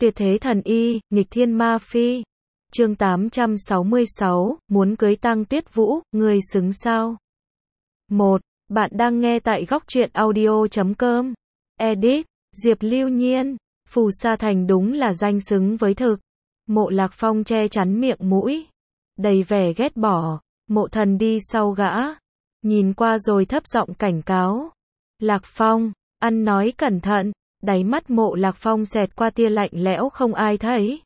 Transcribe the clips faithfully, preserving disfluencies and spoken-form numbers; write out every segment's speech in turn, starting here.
Tuyệt thế thần y, nghịch thiên ma phi. Chương tám trăm sáu mươi sáu, muốn cưới Tăng Tuyết Vũ, người xứng sao? một. Bạn đang nghe tại góc truyện audio chấm com. Edit, Diệp Lưu Nhiên. Phù Sa Thành đúng là danh xứng với thực. Mộ Lạc Phong che chắn miệng mũi, đầy vẻ ghét bỏ. Mộ Thần đi sau gã, nhìn qua rồi thấp giọng cảnh cáo. Lạc Phong, ăn nói cẩn thận. Đáy mắt Mộ Lạc Phong xẹt qua tia lạnh lẽo không ai thấy.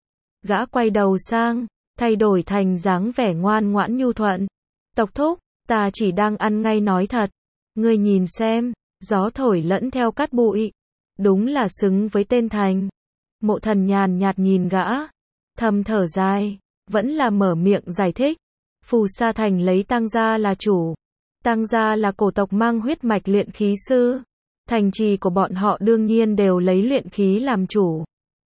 Gã quay đầu sang, thay đổi thành dáng vẻ ngoan ngoãn nhu thuận. Tộc thúc, ta chỉ đang ăn ngay nói thật. Ngươi nhìn xem, gió thổi lẫn theo cát bụi. Đúng là xứng với tên Thành. Mộ Thần nhàn nhạt nhìn gã, thầm thở dài, vẫn là mở miệng giải thích. Phù Sa Thành lấy Tăng gia là chủ. Tăng gia là cổ tộc mang huyết mạch luyện khí sư. Thành trì của bọn họ đương nhiên đều lấy luyện khí làm chủ.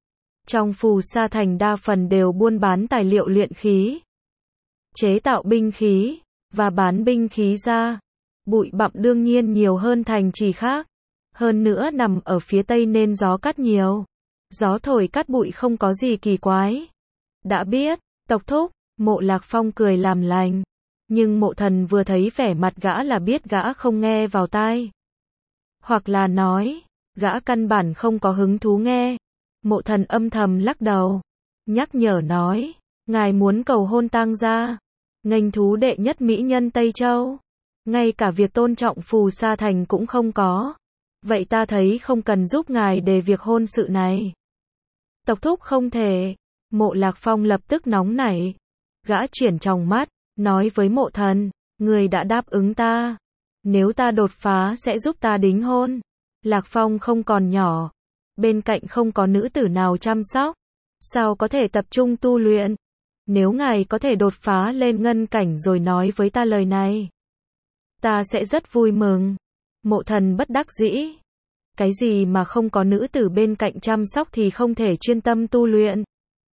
Trong Phù Sa Thành đa phần đều buôn bán tài liệu luyện khí, chế tạo binh khí, và bán binh khí ra. Bụi bặm đương nhiên nhiều hơn thành trì khác. Hơn nữa nằm ở phía tây nên gió cát nhiều. Gió thổi cát bụi không có gì kỳ quái. Đã biết, tộc thúc, Mộ Lạc Phong cười làm lành. Nhưng Mộ Thần vừa thấy vẻ mặt gã là biết gã không nghe vào tai. Hoặc là nói, gã căn bản không có hứng thú nghe. Mộ Thần âm thầm lắc đầu, nhắc nhở nói, ngài muốn cầu hôn Tăng gia, nghênh thú đệ nhất mỹ nhân Tây Châu. Ngay cả việc tôn trọng Phù Sa Thành cũng không có. Vậy ta thấy không cần giúp ngài đề việc hôn sự này. Tộc thúc không thể. Mộ Lạc Phong lập tức nóng nảy. Gã chuyển tròng mắt, nói với Mộ Thần, người đã đáp ứng ta. Nếu ta đột phá sẽ giúp ta đính hôn. Lạc Phong không còn nhỏ. Bên cạnh không có nữ tử nào chăm sóc. Sao có thể tập trung tu luyện? Nếu ngài có thể đột phá lên ngân cảnh rồi nói với ta lời này, ta sẽ rất vui mừng. Mộ Thần bất đắc dĩ. Cái gì mà không có nữ tử bên cạnh chăm sóc thì không thể chuyên tâm tu luyện?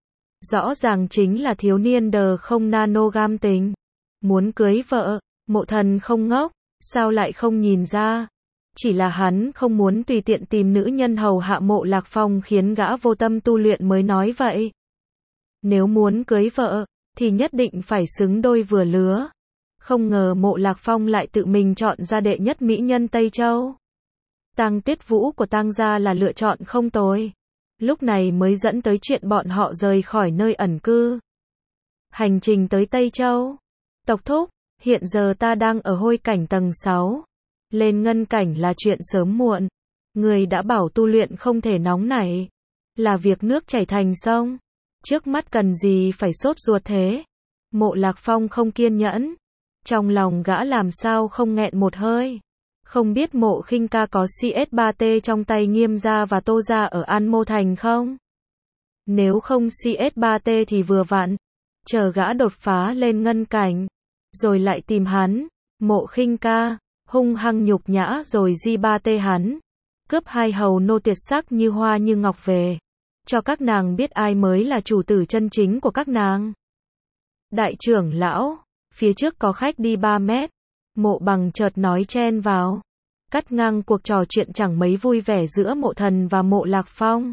Rõ ràng chính là thiếu niên đờ không nano gam tình. Muốn cưới vợ, Mộ Thần không ngốc. Sao lại không nhìn ra? Chỉ là hắn không muốn tùy tiện tìm nữ nhân hầu hạ Mộ Lạc Phong khiến gã vô tâm tu luyện mới nói vậy. Nếu muốn cưới vợ, thì nhất định phải xứng đôi vừa lứa. Không ngờ Mộ Lạc Phong lại tự mình chọn ra đệ nhất mỹ nhân Tây Châu. Tăng Tuyết Vũ của Tăng gia là lựa chọn không tồi. Lúc này mới dẫn tới chuyện bọn họ rời khỏi nơi ẩn cư. Hành trình tới Tây Châu. Tộc thúc, hiện giờ ta đang ở hôi cảnh tầng sáu. Lên ngân cảnh là chuyện sớm muộn. Người đã bảo tu luyện không thể nóng nảy. Là việc nước chảy thành sông. Trước mắt cần gì phải sốt ruột thế? Mộ Lạc Phong không kiên nhẫn. Trong lòng gã làm sao không nghẹn một hơi. Không biết Mộ Khinh ca có xê ét ba tê trong tay Nghiêm gia và Tô gia ở An Mô Thành không? Nếu không xê ét ba tê thì vừa vặn. Chờ gã đột phá lên ngân cảnh. Rồi lại tìm hắn. Mộ Khinh ca hung hăng nhục nhã rồi gi ba tê hắn. Cướp hai hầu nô tuyệt sắc như hoa như ngọc về. Cho các nàng biết ai mới là chủ tử chân chính của các nàng. Đại trưởng lão, phía trước có khách đi ba mét. Mộ Bằng chợt nói chen vào, cắt ngang cuộc trò chuyện chẳng mấy vui vẻ giữa Mộ Thần và Mộ Lạc Phong.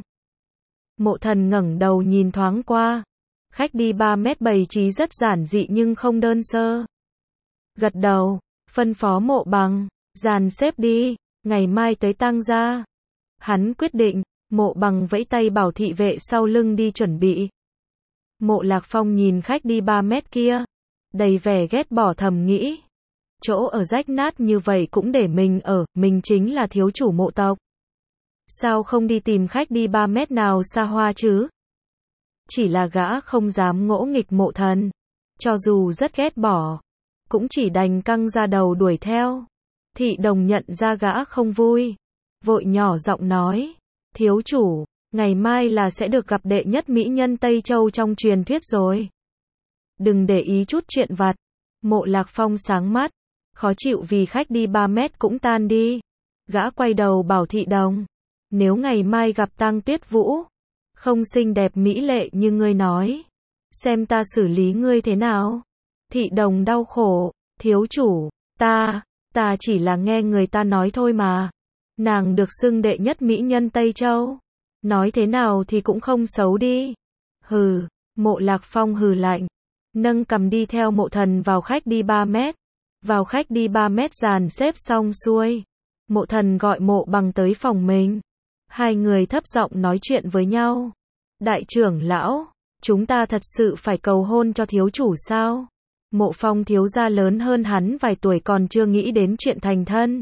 Mộ Thần ngẩng đầu nhìn thoáng qua. Khách đi ba mét bày trí rất giản dị nhưng không đơn sơ. Gật đầu, phân phó Mộ Bằng, dàn xếp đi, ngày mai tới Tăng gia. Hắn quyết định. Mộ Bằng vẫy tay bảo thị vệ sau lưng đi chuẩn bị. Mộ Lạc Phong nhìn khách đi ba mét kia, đầy vẻ ghét bỏ thầm nghĩ. Chỗ ở rách nát như vậy cũng để mình ở, mình chính là thiếu chủ mộ tộc. Sao không đi tìm khách đi ba mét nào xa hoa chứ? Chỉ là gã không dám ngỗ nghịch Mộ Thần. Cho dù rất ghét bỏ, cũng chỉ đành căng ra đầu đuổi theo. Thị đồng nhận ra gã không vui, vội nhỏ giọng nói. Thiếu chủ, ngày mai là sẽ được gặp đệ nhất mỹ nhân Tây Châu trong truyền thuyết rồi. Đừng để ý chút chuyện vặt. Mộ Lạc Phong sáng mắt, khó chịu vì khách đi ba mét cũng tan đi. Gã quay đầu bảo thị đồng, nếu ngày mai gặp Tăng Tuyết Vũ, không xinh đẹp mỹ lệ như ngươi nói, xem ta xử lý ngươi thế nào. Thị đồng đau khổ, thiếu chủ, ta, ta chỉ là nghe người ta nói thôi mà. Nàng được xưng đệ nhất mỹ nhân Tây Châu. Nói thế nào thì cũng không xấu đi. Hừ, Mộ Lạc Phong hừ lạnh, nâng cằm đi theo Mộ Thần vào khách đi ba mét. Vào khách đi ba mét dàn xếp xong xuôi. Mộ Thần gọi Mộ Bằng tới phòng mình. Hai người thấp giọng nói chuyện với nhau. Đại trưởng lão, chúng ta thật sự phải cầu hôn cho thiếu chủ sao? Mộ Phong thiếu gia lớn hơn hắn vài tuổi còn chưa nghĩ đến chuyện thành thân.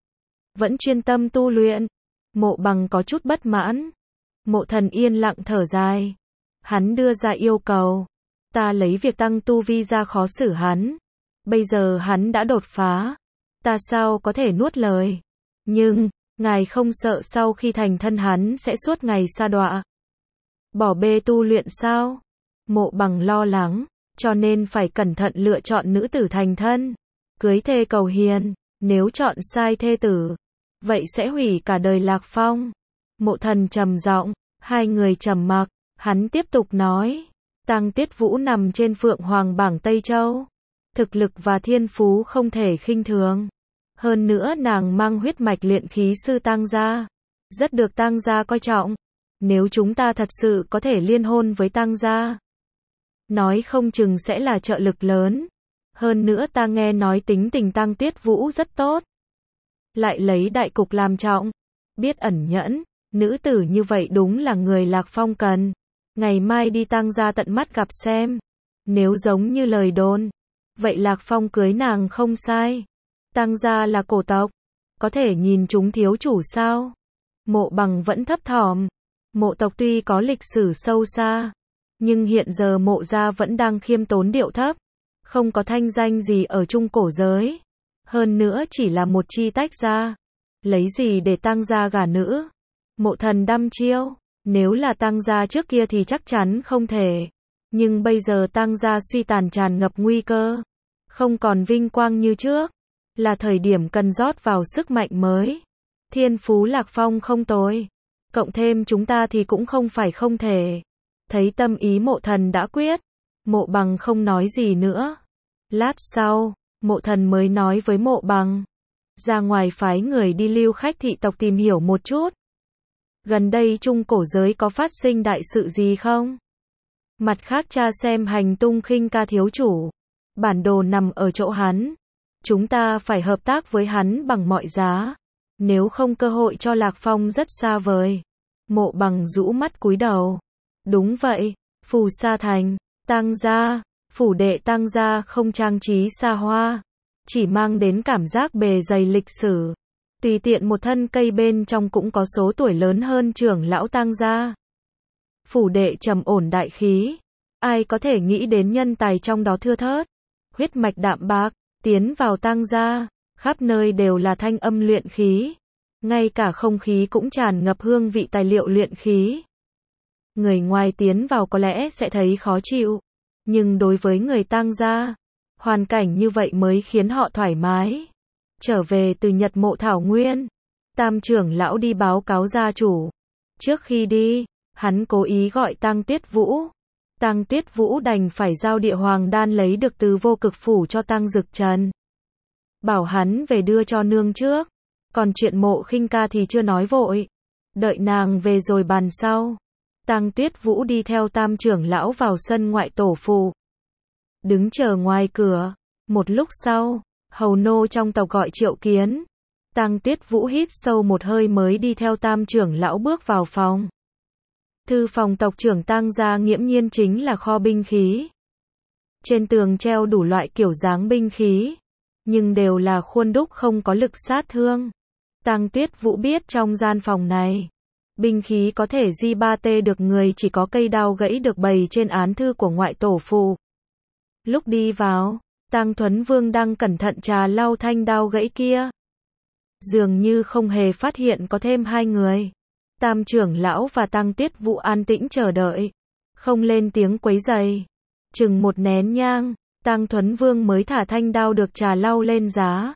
Vẫn chuyên tâm tu luyện. Mộ Bằng có chút bất mãn. Mộ Thần yên lặng thở dài. Hắn đưa ra yêu cầu. Ta lấy việc tăng tu vi ra khó xử hắn. Bây giờ hắn đã đột phá. Ta sao có thể nuốt lời. Nhưng, ngài không sợ sau khi thành thân hắn sẽ suốt ngày sa đọa. Bỏ bê tu luyện sao? Mộ Bằng lo lắng. Cho nên phải cẩn thận lựa chọn nữ tử thành thân. Cưới thê cầu hiền. Nếu chọn sai thê tử, vậy sẽ hủy cả đời Lạc Phong. Mộ Thần trầm giọng. Hai người trầm mặc. Hắn tiếp tục nói. Tăng Tiết Vũ nằm trên Phượng Hoàng bảng Tây Châu. Thực lực và thiên phú không thể khinh thường. Hơn nữa nàng mang huyết mạch luyện khí sư Tăng gia. Rất được Tăng gia coi trọng. Nếu chúng ta thật sự có thể liên hôn với Tăng gia, nói không chừng sẽ là trợ lực lớn. Hơn nữa ta nghe nói tính tình Tăng Tiết Vũ rất tốt. Lại lấy đại cục làm trọng. Biết ẩn nhẫn. Nữ tử như vậy đúng là người Lạc Phong cần. Ngày mai đi Tăng gia tận mắt gặp xem. Nếu giống như lời đồn, vậy Lạc Phong cưới nàng không sai. Tăng gia là cổ tộc. Có thể nhìn chúng thiếu chủ sao? Mộ Bằng vẫn thấp thỏm. Mộ tộc tuy có lịch sử sâu xa, nhưng hiện giờ mộ gia vẫn đang khiêm tốn điệu thấp. Không có thanh danh gì ở trung cổ giới. Hơn nữa chỉ là một chi tách gia. Lấy gì để Tăng gia gả nữ? Mộ Thần đăm chiêu. Nếu là Tăng gia trước kia thì chắc chắn không thể. Nhưng bây giờ Tăng gia suy tàn tràn ngập nguy cơ. Không còn vinh quang như trước. Là thời điểm cần rót vào sức mạnh mới. Thiên phú Lạc Phong không tồi. Cộng thêm chúng ta thì cũng không phải không thể. Thấy tâm ý Mộ Thần đã quyết. Mộ Bằng không nói gì nữa. Lát sau, Mộ Thần mới nói với Mộ Bằng. Ra ngoài phái người đi lưu khách thị tộc tìm hiểu một chút. Gần đây trung cổ giới có phát sinh đại sự gì không? Mặt khác tra xem hành tung Khinh Ca thiếu chủ. Bản đồ nằm ở chỗ hắn. Chúng ta phải hợp tác với hắn bằng mọi giá. Nếu không cơ hội cho Lạc Phong rất xa vời. Mộ Bằng rũ mắt cúi đầu. Đúng vậy, Phù Sa Thành, Tăng gia, phủ đệ Tăng gia không trang trí xa hoa. Chỉ mang đến cảm giác bề dày lịch sử. Tùy tiện một thân cây bên trong cũng có số tuổi lớn hơn trưởng lão Tăng gia. Phủ đệ trầm ổn đại khí. Ai có thể nghĩ đến nhân tài trong đó thưa thớt. Huyết mạch đạm bạc, tiến vào Tăng gia. Khắp nơi đều là thanh âm luyện khí. Ngay cả không khí cũng tràn ngập hương vị tài liệu luyện khí. Người ngoài tiến vào có lẽ sẽ thấy khó chịu. Nhưng đối với người Tăng gia, hoàn cảnh như vậy mới khiến họ thoải mái. Trở về từ Nhật Mộ Thảo Nguyên, Tam trưởng lão đi báo cáo gia chủ. Trước khi đi, hắn cố ý gọi Tăng Tiết Vũ. Tăng Tiết Vũ đành phải giao địa hoàng đan lấy được từ Vô Cực phủ cho Tăng Dực Trần. Bảo hắn về đưa cho nương trước. Còn chuyện Mộ Khinh Ca thì chưa nói vội. Đợi nàng về rồi bàn sau. Tăng Tiết Vũ đi theo Tam trưởng lão vào sân ngoại tổ phủ. Đứng chờ ngoài cửa. Một lúc sau, hầu nô trong tộc gọi triệu kiến. Tăng Tiết Vũ hít sâu một hơi mới đi theo Tam trưởng lão bước vào phòng. Thư phòng tộc trưởng Tăng gia nghiễm nhiên chính là kho binh khí. Trên tường treo đủ loại kiểu dáng binh khí, nhưng đều là khuôn đúc không có lực sát thương. Tăng Tiết Vũ biết trong gian phòng này, binh khí có thể di ba tê được người chỉ có cây đao gãy được bày trên án thư của ngoại tổ phủ. Lúc đi vào, Tăng Thuấn Vương đang cẩn thận trà lau thanh đao gãy kia. Dường như không hề phát hiện có thêm hai người. Tam trưởng lão và Tăng Tiết Vũ an tĩnh chờ đợi, không lên tiếng quấy rầy. Chừng một nén nhang, Tăng Thuấn Vương mới thả thanh đao được trà lau lên giá.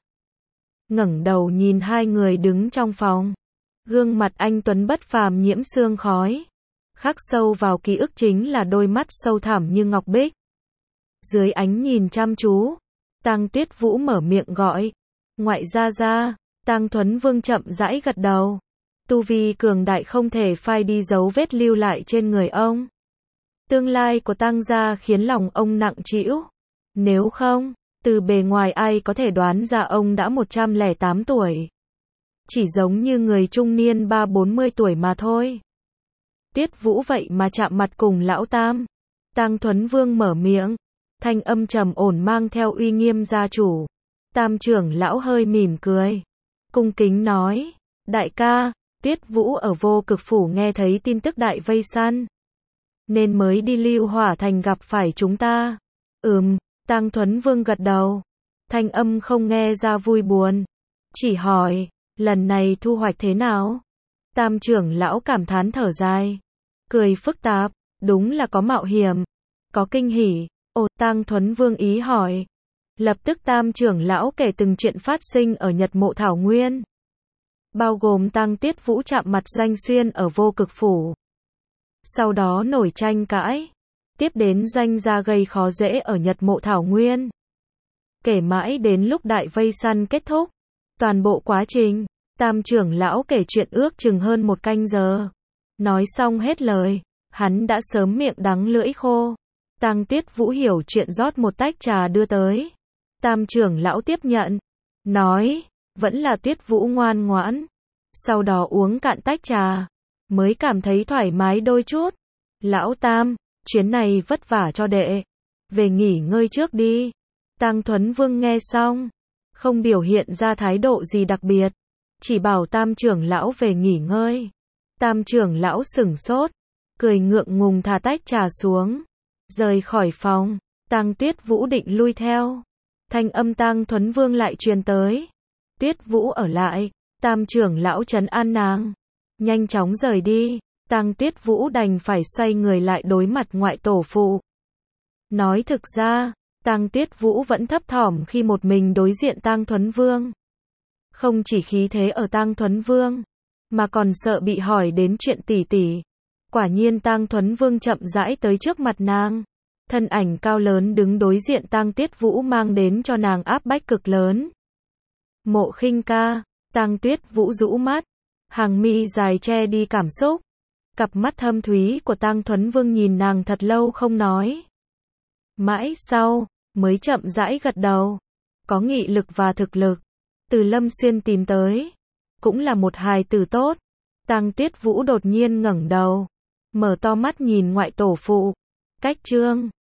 Ngẩng đầu nhìn hai người đứng trong phòng. Gương mặt anh tuấn bất phàm nhiễm sương khói. Khắc sâu vào ký ức chính là đôi mắt sâu thẳm như ngọc bích. Dưới ánh nhìn chăm chú, Tăng Tiết Vũ mở miệng gọi. Ngoại gia gia. Tăng Thuấn Vương chậm rãi gật đầu. Tu vi cường đại không thể phai đi dấu vết lưu lại trên người ông. Tương lai của Tăng gia khiến lòng ông nặng trĩu. Nếu không, từ bề ngoài ai có thể đoán ra ông đã một trăm lẻ tám tuổi. Chỉ giống như người trung niên ba bốn mươi tuổi mà thôi. Tiết Vũ vậy mà chạm mặt cùng lão Tam. Tăng Thuấn Vương mở miệng, thanh âm trầm ổn mang theo uy nghiêm gia chủ. Tam trưởng lão hơi mỉm cười, cung kính nói, đại ca, Tiết Vũ ở Vô Cực Phủ nghe thấy tin tức đại vây săn, nên mới đi Lưu Hỏa Thành gặp phải chúng ta. Ừm, Tăng Thuấn Vương gật đầu, thanh âm không nghe ra vui buồn, chỉ hỏi, lần này thu hoạch thế nào? Tam trưởng lão cảm thán thở dài, cười phức tạp, đúng là có mạo hiểm, có kinh hỉ. Ồ, Tăng Thuấn Vương ý hỏi. Lập tức Tam trưởng lão kể từng chuyện phát sinh ở Nhật Mộ Thảo Nguyên, bao gồm Tăng Tiết Vũ chạm mặt Doanh Xuyên ở Vô Cực Phủ, sau đó nổi tranh cãi, tiếp đến Doanh gia gây khó dễ ở Nhật Mộ Thảo Nguyên. Kể mãi đến lúc đại vây săn kết thúc, toàn bộ quá trình, Tam trưởng lão kể chuyện ước chừng hơn một canh giờ. Nói xong hết lời, hắn đã sớm miệng đắng lưỡi khô. Tăng Tiết Vũ hiểu chuyện rót một tách trà đưa tới. Tam trưởng lão tiếp nhận, nói, vẫn là Tiết Vũ ngoan ngoãn. Sau đó uống cạn tách trà, mới cảm thấy thoải mái đôi chút. Lão Tam, chuyến này vất vả cho đệ, về nghỉ ngơi trước đi. Tăng Thuấn Vương nghe xong, không biểu hiện ra thái độ gì đặc biệt, chỉ bảo Tam trưởng lão về nghỉ ngơi. Tam trưởng lão sửng sốt, cười ngượng ngùng thả tách trà xuống, rời khỏi phòng. Tăng Tiết Vũ định lui theo, thanh âm Tăng Thuấn Vương lại truyền tới, Tiết Vũ ở lại. Tam trưởng lão trấn an nàng, nhanh chóng rời đi. Tăng Tiết Vũ đành phải xoay người lại đối mặt ngoại tổ phụ. Nói thực ra, Tăng Tiết Vũ vẫn thấp thỏm khi một mình đối diện Tăng Thuấn Vương. Không chỉ khí thế ở Tăng Thuấn Vương, mà còn sợ bị hỏi đến chuyện tỷ tỷ. Quả nhiên Tăng Thuấn Vương chậm rãi tới trước mặt nàng. Thân ảnh cao lớn đứng đối diện Tăng Tiết Vũ mang đến cho nàng áp bách cực lớn. Mộ Khinh ca, Tăng Tiết Vũ rũ mắt, hàng mi dài che đi cảm xúc. Cặp mắt thâm thúy của Tăng Thuấn Vương nhìn nàng thật lâu không nói. Mãi sau, mới chậm rãi gật đầu. Có nghị lực và thực lực, từ Lâm Xuyên tìm tới, cũng là một hài tử tốt. Tăng Tiết Vũ đột nhiên ngẩng đầu, mở to mắt nhìn ngoại tổ phụ. Cách chương